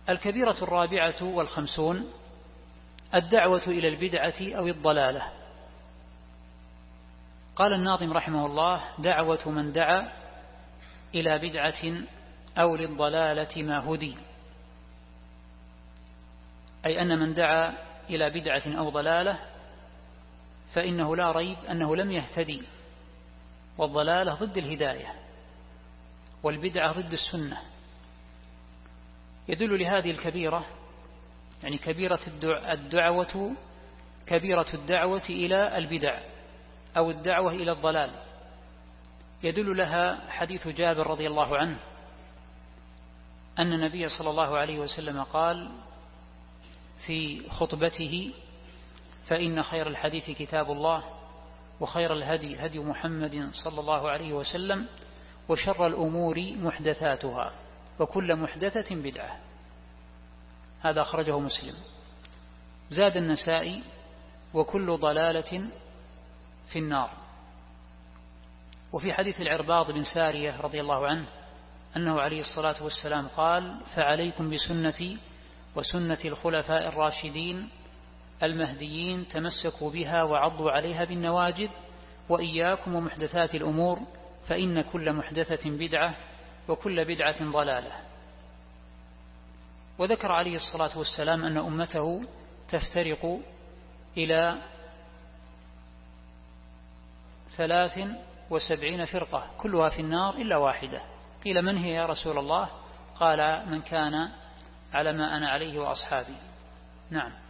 الكبيرة 54 الدعوة إلى البدعة أو الضلالة. قال الناظم رحمه الله: دعوة من دعا إلى بدعة أو للضلالة ما هدي، أي أن من دعا إلى بدعة أو ضلالة فإنه لا ريب أنه لم يهتدي، والضلالة ضد الهداية والبدعة ضد السنة. يدل لهذه الكبيرة، يعني كبيرة الدعوة إلى البدع أو الدعوة إلى الضلال، يدل لها حديث جابر رضي الله عنه أن النبي صلى الله عليه وسلم قال في خطبته: فإن خير الحديث كتاب الله، وخير الهدي هدي محمد صلى الله عليه وسلم، وشر الأمور محدثاتها، وكل محدثة بدعة. هذا أخرجه مسلم. زاد النسائي: وكل ضلالة في النار. وفي حديث العرباض بن سارية رضي الله عنه أنه عليه الصلاة والسلام قال: فعليكم بسنتي وسنة الخلفاء الراشدين المهديين، تمسكوا بها وعضوا عليها بالنواجذ، وإياكم ومحدثات الأمور، فإن كل محدثة بدعة، وكل بدعة ضلالة. وذكر عليه الصلاة والسلام أن أمته تفترق إلى 73 فرقة كلها في النار إلا واحدة. قيل: من هي يا رسول الله؟ قال: من كان على ما أنا عليه وأصحابي. نعم.